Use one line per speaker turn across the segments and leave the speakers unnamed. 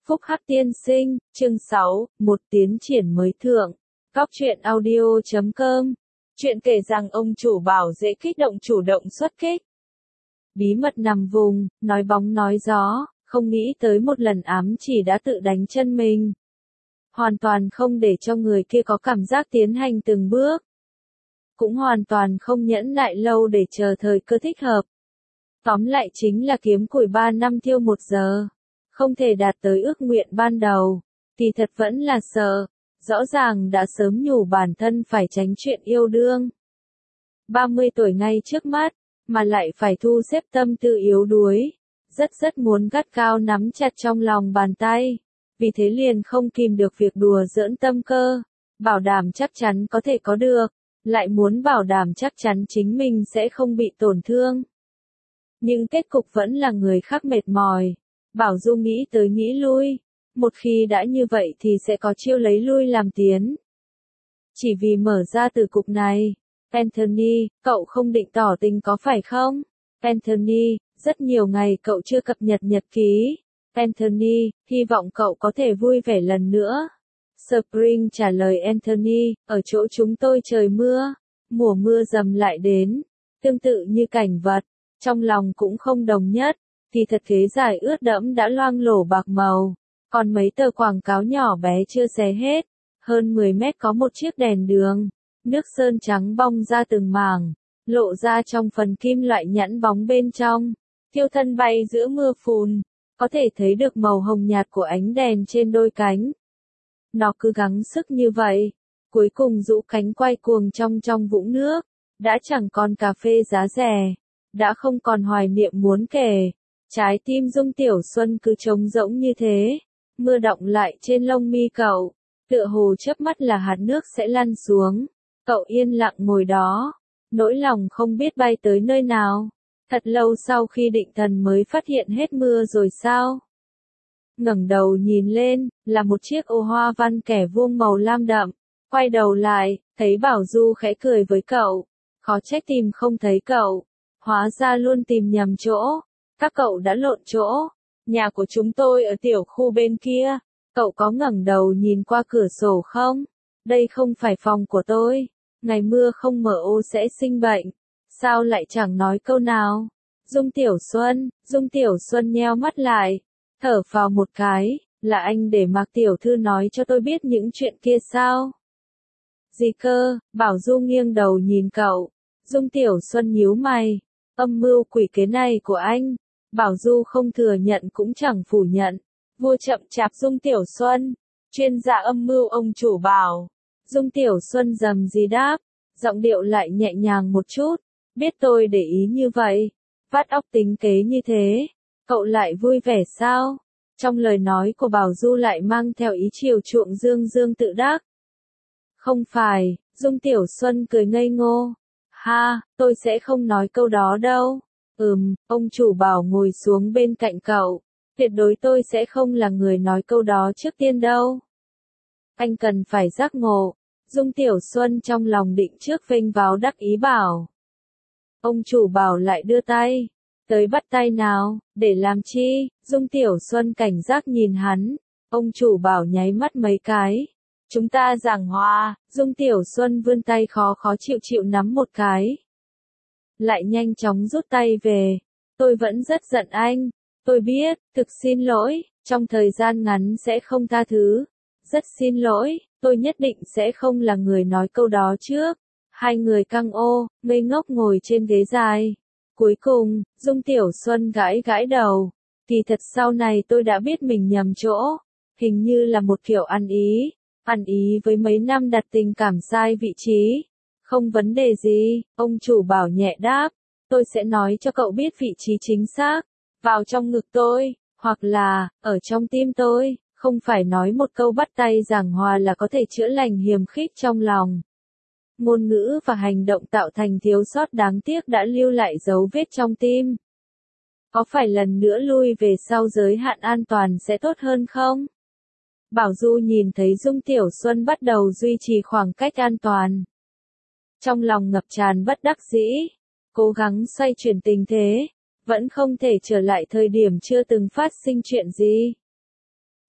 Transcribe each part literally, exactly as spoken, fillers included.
Phúc Hắc Tiên Sinh, chương sáu, một tiến triển mới thượng. Góc truyện audio chấm com. Chuyện kể rằng ông chủ Bảo dễ kích động chủ động xuất kích. Bí mật nằm vùng, nói bóng nói gió, không nghĩ tới một lần ám chỉ đã tự đánh chân mình. Hoàn toàn không để cho người kia có cảm giác tiến hành từng bước. Cũng hoàn toàn không nhẫn nại lâu để chờ thời cơ thích hợp. Tóm lại chính là kiếm củi ba năm thiêu một giờ. Không thể đạt tới ước nguyện ban đầu, thì thật vẫn là sợ, rõ ràng đã sớm nhủ bản thân phải tránh chuyện yêu đương. ba mươi tuổi ngay trước mắt, mà lại phải thu xếp tâm tư yếu đuối, rất rất muốn gắt cao nắm chặt trong lòng bàn tay, vì thế liền không kìm được việc đùa giỡn tâm cơ, bảo đảm chắc chắn có thể có được, lại muốn bảo đảm chắc chắn chính mình sẽ không bị tổn thương. Nhưng kết cục vẫn là người khác mệt mỏi. Bảo Du nghĩ tới nghĩ lui, một khi đã như vậy thì sẽ có chiêu lấy lui làm tiến. Chỉ vì mở ra từ cục này, Anthony, cậu không định tỏ tình có phải không? Anthony, rất nhiều ngày cậu chưa cập nhật nhật ký. Anthony, hy vọng cậu có thể vui vẻ lần nữa. Spring trả lời Anthony, ở chỗ chúng tôi trời mưa, mùa mưa dầm lại đến, tương tự như cảnh vật, trong lòng cũng không đồng nhất. Thì thật ghế dài ướt đẫm đã loang lổ bạc màu, còn mấy tờ quảng cáo nhỏ bé chưa xé hết, hơn mười mét có một chiếc đèn đường, nước sơn trắng bong ra từng mảng, lộ ra trong phần kim loại nhẵn bóng bên trong, thiêu thân bay giữa mưa phùn, có thể thấy được màu hồng nhạt của ánh đèn trên đôi cánh. Nó cứ gắng sức như vậy, cuối cùng rũ cánh quay cuồng trong trong vũng nước, đã chẳng còn cà phê giá rẻ, đã không còn hoài niệm muốn kể. Trái tim Dung Tiểu Xuân cứ trống rỗng như thế, mưa đọng lại trên lông mi cậu, tựa hồ chớp mắt là hạt nước sẽ lăn xuống, cậu yên lặng ngồi đó, nỗi lòng không biết bay tới nơi nào, thật lâu sau khi định thần mới phát hiện hết mưa rồi sao. Ngẩng đầu nhìn lên, là một chiếc ô hoa văn kẻ vuông màu lam đậm, quay đầu lại, thấy Bảo Du khẽ cười với cậu, khó trách tìm không thấy cậu, hóa ra luôn tìm nhầm chỗ. Các cậu đã lộn chỗ, nhà của chúng tôi ở tiểu khu bên kia, cậu có ngẩng đầu nhìn qua cửa sổ không? Đây không phải phòng của tôi, ngày mưa không mở ô sẽ sinh bệnh, sao lại chẳng nói câu nào? Dung Tiểu Xuân, Dung Tiểu Xuân nheo mắt lại, thở phào một cái, là anh để Mạc Tiểu Thư nói cho tôi biết những chuyện kia sao? Gì cơ? Bảo Du nghiêng đầu nhìn cậu, Dung Tiểu Xuân nhíu mày, âm mưu quỷ kế này của anh. Bảo Du không thừa nhận cũng chẳng phủ nhận. Vua chậm chạp Dung Tiểu Xuân, chuyên gia âm mưu ông chủ Bảo. Dung Tiểu Xuân rầm gì đáp, giọng điệu lại nhẹ nhàng một chút. Biết tôi để ý như vậy, vắt óc tính kế như thế, cậu lại vui vẻ sao? Trong lời nói của Bảo Du lại mang theo ý chiều chuộng dương dương tự đắc. Không phải, Dung Tiểu Xuân cười ngây ngô. Ha, tôi sẽ không nói câu đó đâu. Ừm, ông chủ Bảo ngồi xuống bên cạnh cậu. Tuyệt đối tôi sẽ không là người nói câu đó trước tiên đâu. Anh cần phải giác ngộ. Dung Tiểu Xuân trong lòng định trước vênh váo đắc ý bảo. Ông chủ Bảo lại đưa tay. Tới bắt tay nào, để làm chi? Dung Tiểu Xuân cảnh giác nhìn hắn. Ông chủ Bảo nháy mắt mấy cái. Chúng ta giảng hòa. Dung Tiểu Xuân vươn tay khó khó chịu chịu nắm một cái. Lại nhanh chóng rút tay về. Tôi vẫn rất giận anh. Tôi biết, thực xin lỗi, trong thời gian ngắn sẽ không tha thứ. Rất xin lỗi, tôi nhất định sẽ không là người nói câu đó trước. Hai người căng ô, ngây ngốc ngồi trên ghế dài. Cuối cùng, Dung Tiểu Xuân gãi gãi đầu. Kỳ thật sau này tôi đã biết mình nhầm chỗ. Hình như là một kiểu ăn ý. Ăn ý với mấy năm đặt tình cảm sai vị trí. Không vấn đề gì, ông chủ Bảo nhẹ đáp, tôi sẽ nói cho cậu biết vị trí chính xác, vào trong ngực tôi, hoặc là, ở trong tim tôi, không phải nói một câu bắt tay giảng hòa là có thể chữa lành hiềm khích trong lòng. Ngôn ngữ và hành động tạo thành thiếu sót đáng tiếc đã lưu lại dấu vết trong tim. Có phải lần nữa lui về sau giới hạn an toàn sẽ tốt hơn không? Bảo Du nhìn thấy Dung Tiểu Xuân bắt đầu duy trì khoảng cách an toàn. Trong lòng ngập tràn bất đắc dĩ, cố gắng xoay chuyển tình thế, vẫn không thể trở lại thời điểm chưa từng phát sinh chuyện gì.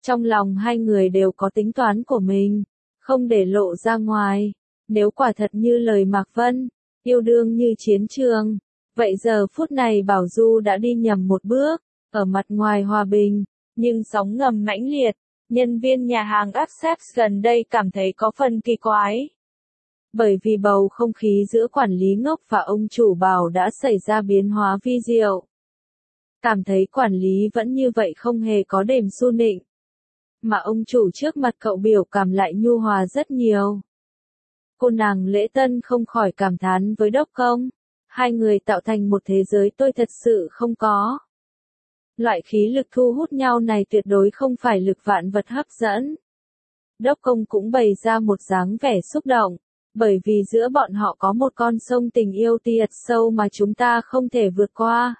Trong lòng hai người đều có tính toán của mình, không để lộ ra ngoài. Nếu quả thật như lời Mạc Vân, yêu đương như chiến trường, vậy giờ phút này Bảo Du đã đi nhầm một bước, ở mặt ngoài hòa bình, nhưng sóng ngầm mãnh liệt, nhân viên nhà hàng Access gần đây cảm thấy có phần kỳ quái. Bởi vì bầu không khí giữa quản lý ngốc và ông chủ Bảo đã xảy ra biến hóa vi diệu. Cảm thấy quản lý vẫn như vậy không hề có đềm xu nịnh. Mà ông chủ trước mặt cậu biểu cảm lại nhu hòa rất nhiều. Cô nàng Lễ Tân không khỏi cảm thán với Đốc Công. Hai người tạo thành một thế giới tôi thật sự không có. Loại khí lực thu hút nhau này tuyệt đối không phải lực vạn vật hấp dẫn. Đốc Công cũng bày ra một dáng vẻ xúc động, bởi vì giữa bọn họ có một con sông tình yêu tiệt sâu mà chúng ta không thể vượt qua.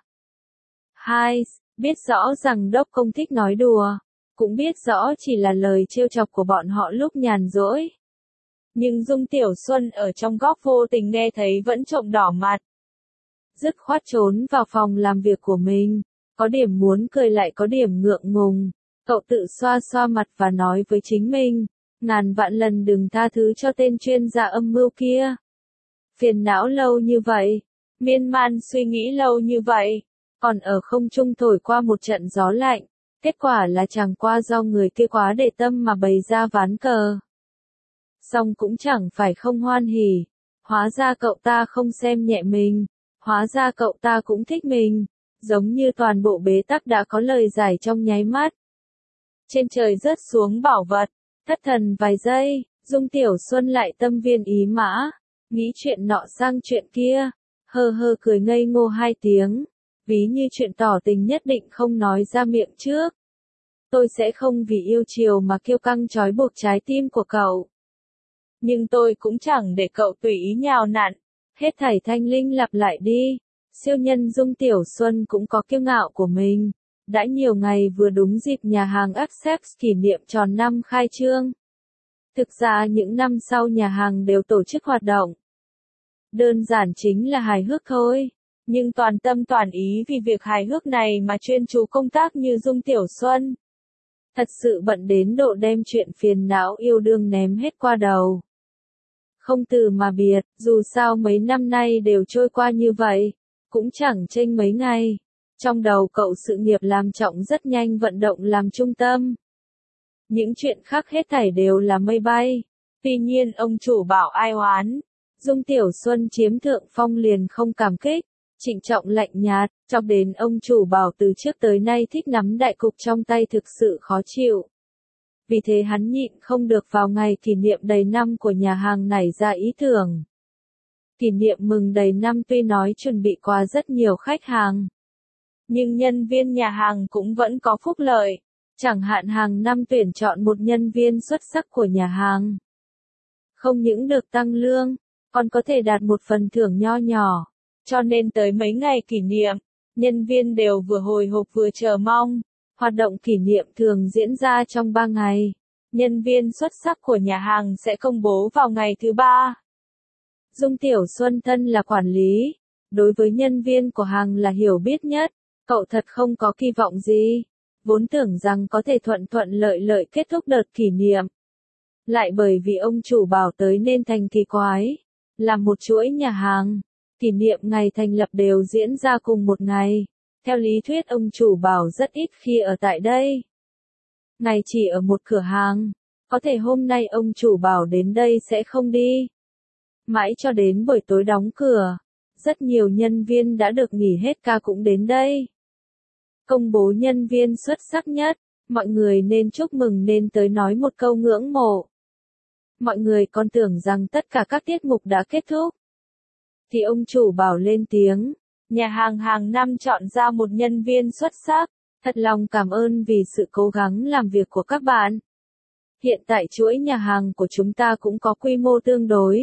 Hai, biết rõ rằng Đốc Công thích nói đùa, cũng biết rõ chỉ là lời trêu chọc của bọn họ lúc nhàn rỗi. Nhưng Dung Tiểu Xuân ở trong góc vô tình nghe thấy vẫn trộm đỏ mặt. Dứt khoát trốn vào phòng làm việc của mình, có điểm muốn cười lại có điểm ngượng ngùng. Cậu tự xoa xoa mặt và nói với chính mình, ngàn vạn lần đừng tha thứ cho tên chuyên gia âm mưu kia. Phiền não lâu như vậy, miên man suy nghĩ lâu như vậy, còn ở không trung thổi qua một trận gió lạnh, kết quả là chẳng qua do người kia quá để tâm mà bày ra ván cờ. Xong cũng chẳng phải không hoan hỉ, hóa ra cậu ta không xem nhẹ mình, hóa ra cậu ta cũng thích mình, giống như toàn bộ bế tắc đã có lời giải trong nháy mắt. Trên trời rớt xuống bảo vật, thất thần vài giây, Dung Tiểu Xuân lại tâm viên ý mã, nghĩ chuyện nọ sang chuyện kia, hơ hơ cười ngây ngô hai tiếng, ví như chuyện tỏ tình nhất định không nói ra miệng trước. Tôi sẽ không vì yêu chiều mà kiêu căng trói buộc trái tim của cậu. Nhưng tôi cũng chẳng để cậu tùy ý nhào nặn, hết thảy thanh linh lặp lại đi. Siêu nhân Dung Tiểu Xuân cũng có kiêu ngạo của mình. Đã nhiều ngày vừa đúng dịp nhà hàng Access kỷ niệm tròn năm khai trương. Thực ra những năm sau nhà hàng đều tổ chức hoạt động. Đơn giản chính là hài hước thôi. Nhưng toàn tâm toàn ý vì việc hài hước này mà chuyên chú công tác như Dung Tiểu Xuân. Thật sự bận đến độ đem chuyện phiền não yêu đương ném hết qua đầu. Không từ mà biệt, dù sao mấy năm nay đều trôi qua như vậy, cũng chẳng chênh mấy ngày. Trong đầu cậu sự nghiệp làm trọng rất nhanh vận động làm trung tâm. Những chuyện khác hết thảy đều là mây bay. Tuy nhiên ông chủ bảo ai oán. Dung Tiểu Xuân chiếm thượng phong liền không cảm kích, trịnh trọng lạnh nhạt, chọc đến ông chủ bảo từ trước tới nay thích nắm đại cục trong tay thực sự khó chịu. Vì thế hắn nhịn không được vào ngày kỷ niệm đầy năm của nhà hàng nảy ra ý tưởng. Kỷ niệm mừng đầy năm tuy nói chuẩn bị quà rất nhiều khách hàng. Nhưng nhân viên nhà hàng cũng vẫn có phúc lợi. Chẳng hạn hàng năm tuyển chọn một nhân viên xuất sắc của nhà hàng. Không những được tăng lương, còn có thể đạt một phần thưởng nho nhỏ. Cho nên tới mấy ngày kỷ niệm, nhân viên đều vừa hồi hộp vừa chờ mong. Hoạt động kỷ niệm thường diễn ra trong ba ngày. Nhân viên xuất sắc của nhà hàng sẽ công bố vào ngày thứ ba. Dung Tiểu Xuân thân là quản lý. Đối với nhân viên của hàng là hiểu biết nhất. Cậu thật không có kỳ vọng gì. Vốn tưởng rằng có thể thuận thuận lợi lợi kết thúc đợt kỷ niệm. Lại bởi vì ông chủ bảo tới nên thành kỳ quái. Làm một chuỗi nhà hàng. Kỷ niệm ngày thành lập đều diễn ra cùng một ngày. Theo lý thuyết ông chủ bảo rất ít khi ở tại đây. Ngày chỉ ở một cửa hàng. Có thể hôm nay ông chủ bảo đến đây sẽ không đi. Mãi cho đến buổi tối đóng cửa. Rất nhiều nhân viên đã được nghỉ hết ca cũng đến đây. Công bố nhân viên xuất sắc nhất. Mọi người nên chúc mừng nên tới nói một câu ngưỡng mộ. Mọi người còn tưởng rằng tất cả các tiết mục đã kết thúc. Thì ông chủ bảo lên tiếng. Nhà hàng hàng năm chọn ra một nhân viên xuất sắc. Thật lòng cảm ơn vì sự cố gắng làm việc của các bạn. Hiện tại chuỗi nhà hàng của chúng ta cũng có quy mô tương đối.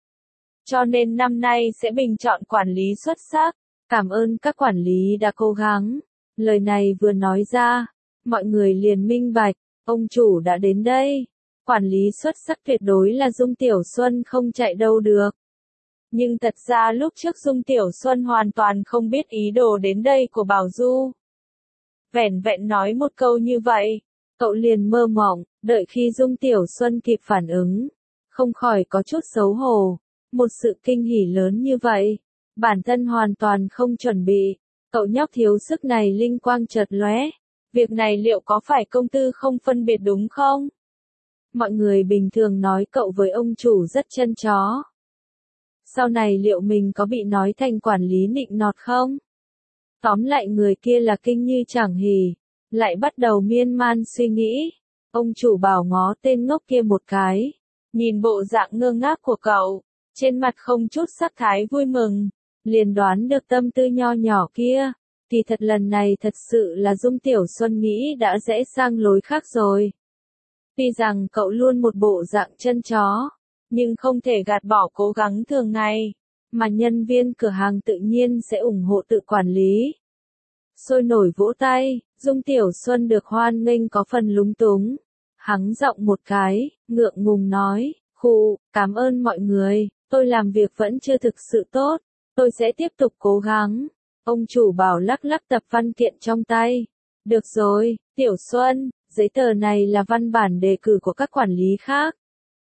Cho nên năm nay sẽ bình chọn quản lý xuất sắc. Cảm ơn các quản lý đã cố gắng. Lời này vừa nói ra, mọi người liền minh bạch, ông chủ đã đến đây. Quản lý xuất sắc tuyệt đối là Dung Tiểu Xuân không chạy đâu được. Nhưng thật ra lúc trước Dung Tiểu Xuân hoàn toàn không biết ý đồ đến đây của Bảo Du. Vẻn vẹn nói một câu như vậy, Cậu liền mơ mộng, đợi khi Dung Tiểu Xuân kịp phản ứng, không khỏi có chút xấu hổ. Một sự kinh hỉ lớn như vậy, bản thân hoàn toàn không chuẩn bị, cậu nhóc thiếu sức này linh quang chợt lóe. Việc này liệu có phải công tư không phân biệt đúng không? Mọi người bình thường nói cậu với ông chủ rất chân chó. Sau này liệu mình có bị nói thành quản lý nịnh nọt không? Tóm lại người kia là kinh như chẳng hỉ, lại bắt đầu miên man suy nghĩ. Ông chủ bảo ngó tên ngốc kia một cái, nhìn bộ dạng ngơ ngác của cậu, trên mặt không chút sắc thái vui mừng, liền đoán được tâm tư nho nhỏ kia. Kỳ thật lần này thật sự là Dung Tiểu Xuân nghĩ đã rẽ sang lối khác rồi. Tuy rằng cậu luôn một bộ dạng chân chó, nhưng không thể gạt bỏ cố gắng thường ngày, mà nhân viên cửa hàng tự nhiên sẽ ủng hộ tự quản lý. Sôi nổi vỗ tay, Dung Tiểu Xuân được hoan nghênh có phần lúng túng. Hắng giọng một cái, ngượng ngùng nói, khụ, cảm ơn mọi người, tôi làm việc vẫn chưa thực sự tốt, tôi sẽ tiếp tục cố gắng. Ông chủ bảo lắc lắc tập văn kiện trong tay. Được rồi, Tiểu Xuân, giấy tờ này là văn bản đề cử của các quản lý khác.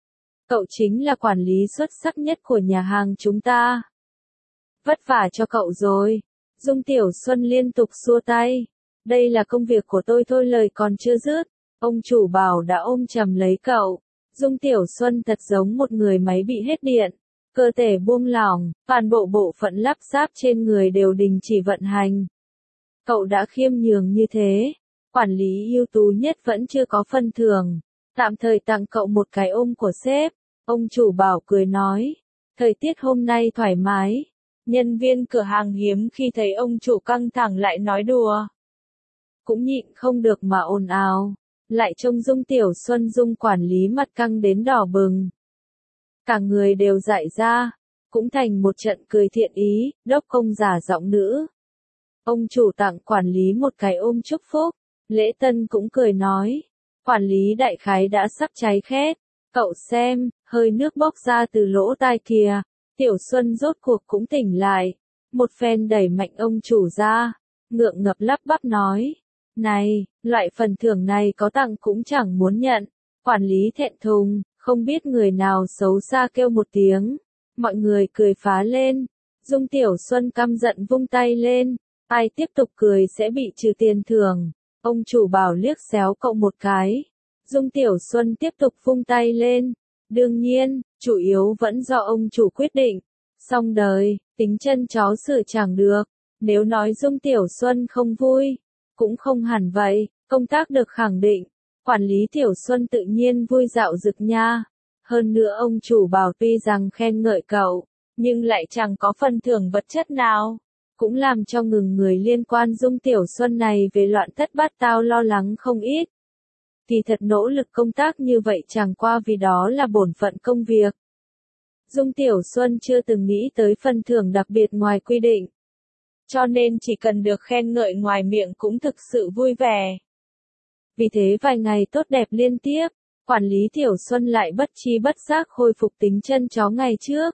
Cậu chính là quản lý xuất sắc nhất của nhà hàng chúng ta. Vất vả cho cậu rồi. Dung Tiểu Xuân liên tục xua tay. Đây là công việc của tôi thôi, lời còn chưa dứt. Ông chủ bảo đã ôm chầm lấy cậu. Dung Tiểu Xuân thật giống một người máy bị hết điện. Cơ thể buông lỏng, toàn bộ bộ phận lắp ráp trên người đều đình chỉ vận hành. Cậu đã khiêm nhường như thế, quản lý ưu tú nhất vẫn chưa có phân thưởng, tạm thời tặng cậu một cái ôm của sếp. Ông chủ bảo cười nói, thời tiết hôm nay thoải mái. Nhân viên cửa hàng hiếm khi thấy ông chủ căng thẳng lại nói đùa. Cũng nhịn không được mà ồn ào, lại trông Dung Tiểu Xuân Dung quản lý mặt căng đến đỏ bừng. Cả người đều dại ra, cũng thành một trận cười thiện ý, đốc công giả giọng nữ. Ông chủ tặng quản lý một cái ôm chúc phúc, Lễ Tân cũng cười nói, quản lý đại khái đã sắp cháy khét, cậu xem, hơi nước bốc ra từ lỗ tai kìa. Tiểu Xuân rốt cuộc cũng tỉnh lại, một phen đẩy mạnh ông chủ ra, ngượng ngập lắp bắp nói, này, loại phần thưởng này có tặng cũng chẳng muốn nhận. Quản lý thẹn thùng, không biết người nào xấu xa kêu một tiếng, mọi người cười phá lên. Dung Tiểu Xuân căm giận vung tay lên, ai tiếp tục cười sẽ bị trừ tiền thưởng. Ông chủ bảo liếc xéo cậu một cái. Dung Tiểu Xuân tiếp tục vung tay lên. Đương nhiên, chủ yếu vẫn do ông chủ quyết định. Xong đời, tính chân chó sửa chẳng được. Nếu nói Dung Tiểu Xuân không vui, cũng không hẳn vậy, công tác được khẳng định. Quản lý Tiểu Xuân tự nhiên vui dạo rực nha. Hơn nữa ông chủ bảo tuy rằng khen ngợi cậu, nhưng lại chẳng có phần thưởng vật chất nào. Cũng làm cho ngừng người liên quan Dung Tiểu Xuân này về loạn thất bát tao lo lắng không ít. Kỳ thật nỗ lực công tác như vậy chẳng qua vì đó là bổn phận công việc. Dung Tiểu Xuân chưa từng nghĩ tới phần thưởng đặc biệt ngoài quy định. Cho nên chỉ cần được khen ngợi ngoài miệng cũng thực sự vui vẻ. Vì thế vài ngày tốt đẹp liên tiếp, quản lý Tiểu Xuân lại bất chi bất giác khôi phục tính chân chó ngày trước.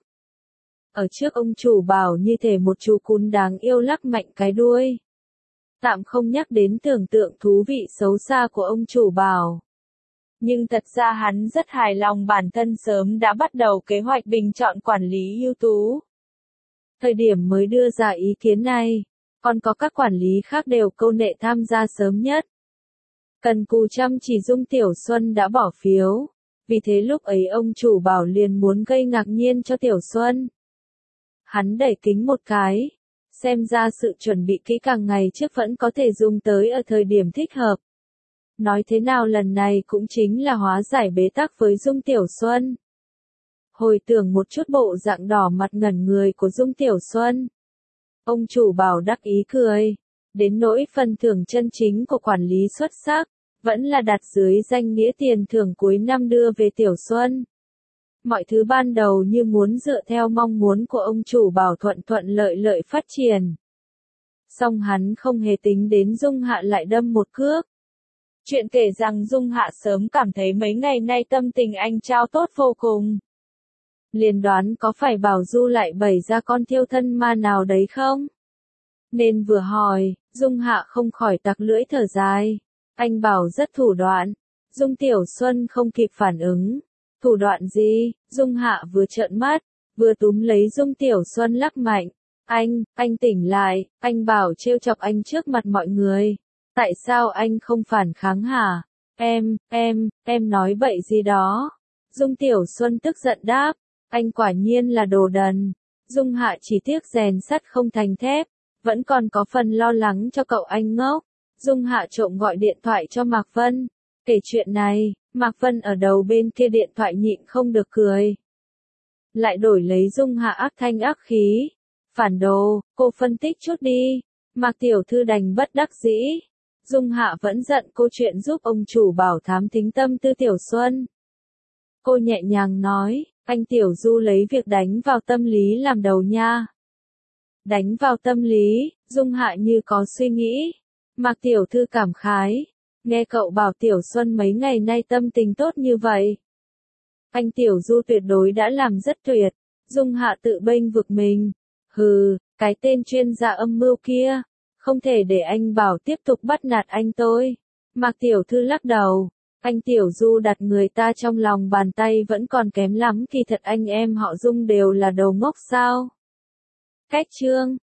Ở trước ông chủ bảo như thể một chú cún đáng yêu lắc mạnh cái đuôi. Tạm không nhắc đến tưởng tượng thú vị xấu xa của ông chủ bảo. Nhưng thật ra hắn rất hài lòng bản thân sớm đã bắt đầu kế hoạch bình chọn quản lý ưu tú. Thời điểm mới đưa ra ý kiến này, còn có các quản lý khác đều câu nệ tham gia sớm nhất. Cần cù chăm chỉ Dung Tiểu Xuân đã bỏ phiếu, vì thế lúc ấy ông chủ bảo liền muốn gây ngạc nhiên cho Tiểu Xuân. Hắn đẩy kính một cái, xem ra sự chuẩn bị kỹ càng ngày trước vẫn có thể dùng tới ở thời điểm thích hợp. Nói thế nào lần này cũng chính là hóa giải bế tắc với Dung Tiểu Xuân. Hồi tưởng một chút bộ dạng đỏ mặt ngẩn người của Dung Tiểu Xuân. Ông chủ bảo đắc ý cười, đến nỗi phần thưởng chân chính của quản lý xuất sắc, vẫn là đặt dưới danh nghĩa tiền thưởng cuối năm đưa về Tiểu Xuân. Mọi thứ ban đầu như muốn dựa theo mong muốn của ông chủ bảo thuận thuận lợi lợi phát triển. Song hắn không hề tính đến Dung Hạ lại đâm một cước. Chuyện kể rằng Dung Hạ sớm cảm thấy mấy ngày nay tâm tình anh Trao tốt vô cùng. Liền đoán có phải Bảo Du lại bày ra con thiêu thân ma nào đấy không? Nên vừa hỏi, Dung Hạ không khỏi tặc lưỡi thở dài. Anh bảo rất thủ đoạn. Dung Tiểu Xuân không kịp phản ứng. Thủ đoạn gì? Dung Hạ vừa trợn mắt, vừa túm lấy Dung Tiểu Xuân lắc mạnh. Anh, anh tỉnh lại, anh bảo trêu chọc anh trước mặt mọi người. Tại sao anh không phản kháng hả? Em, em, em nói bậy gì đó. Dung Tiểu Xuân tức giận đáp. Anh quả nhiên là đồ đần. Dung Hạ chỉ tiếc rèn sắt không thành thép. Vẫn còn có phần lo lắng cho cậu anh ngốc. Dung Hạ trộm gọi điện thoại cho Mạc Vân. Kể chuyện này, Mạc Vân ở đầu bên kia điện thoại nhịn không được cười. Lại đổi lấy Dung Hạ ác thanh ác khí. Phản đồ, cô phân tích chút đi. Mạc Tiểu Thư đành bất đắc dĩ. Dung Hạ vẫn giận cô chuyện giúp ông chủ bảo thám thính tâm tư Tiểu Xuân. Cô nhẹ nhàng nói, anh Tiểu Du lấy việc đánh vào tâm lý làm đầu nha. Đánh vào tâm lý, Dung Hạ như có suy nghĩ. Mạc Tiểu Thư cảm khái. Nghe cậu bảo Tiểu Xuân mấy ngày nay tâm tình tốt như vậy. Anh Tiểu Du tuyệt đối đã làm rất tuyệt. Dung Hạ tự bênh vực mình. Hừ, cái tên chuyên gia âm mưu kia. Không thể để anh bảo tiếp tục bắt nạt anh tôi. Mạc Tiểu Thư lắc đầu. Anh Tiểu Du đặt người ta trong lòng bàn tay vẫn còn kém lắm, kỳ thật anh em họ Dung đều là đầu ngốc sao. Cách chương